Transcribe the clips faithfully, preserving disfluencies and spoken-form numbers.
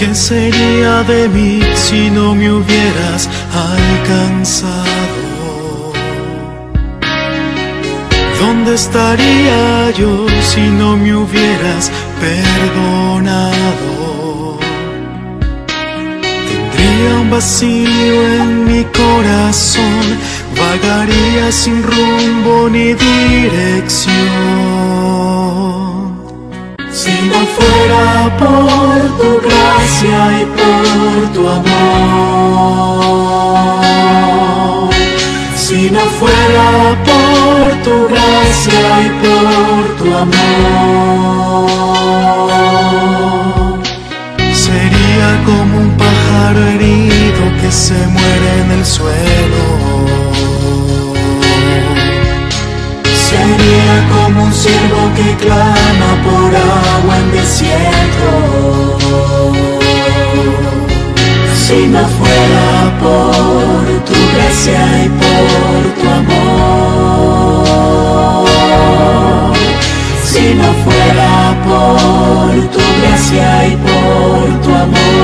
¿Qué sería de mí si no me hubieras alcanzado? ¿Dónde estaría yo si no me hubieras perdonado? Tendría un vacío en mi corazón, vagaría sin rumbo ni dirección. Si no fuera por tu gracia y por tu amor, si no fuera por tu gracia y por tu amor, sería como un pájaro herido que se muere en el suelo. Sería como un ciervo que clama por agua en desierto. Si no fuera por tu gracia y por tu amor, si no fuera por tu gracia y por tu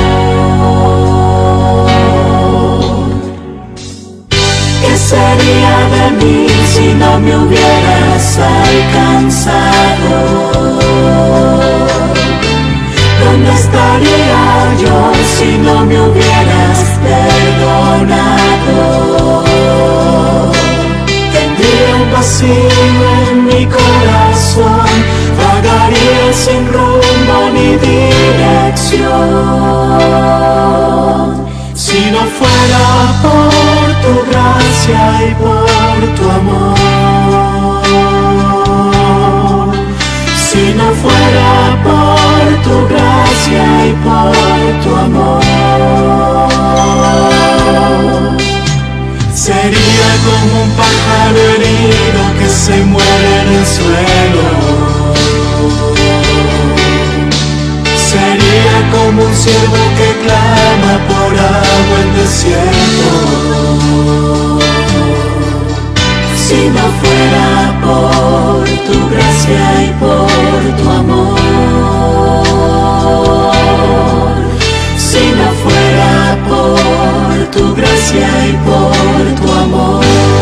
amor, ¿qué sería de mí si no me hubieras alcanzado? ¿Dónde estaría yo si no me hubieras perdonado? Tendría un vacío en mi corazón, vagaría sin rumbo ni dirección. Si no fuera por tu gracia y por tu amor, si no fuera por tu gracia y por tu amor, sería como un pájaro herido que se muere en el suelo. Sería como un ciervo que clama por agua en desierto. Si no fuera por tu gracia y por tu amor, si no fuera por tu gracia y por tu amor.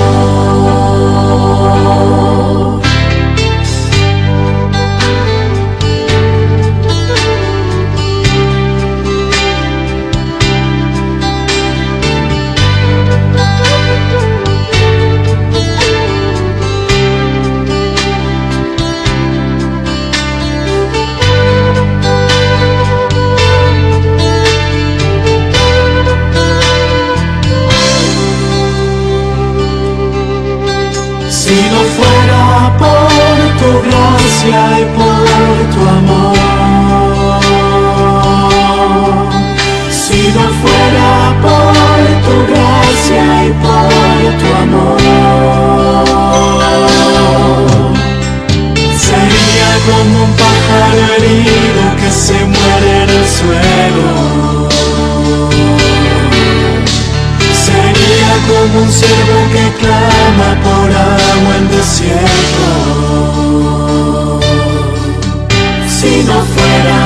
Si no fuera por tu gracia y por tu amor, si no fuera por tu gracia y por tu amor, sería como un pájaro herido que se muere en el suelo. Sería como un ciervo que clama por agua en desierto. Si no fuera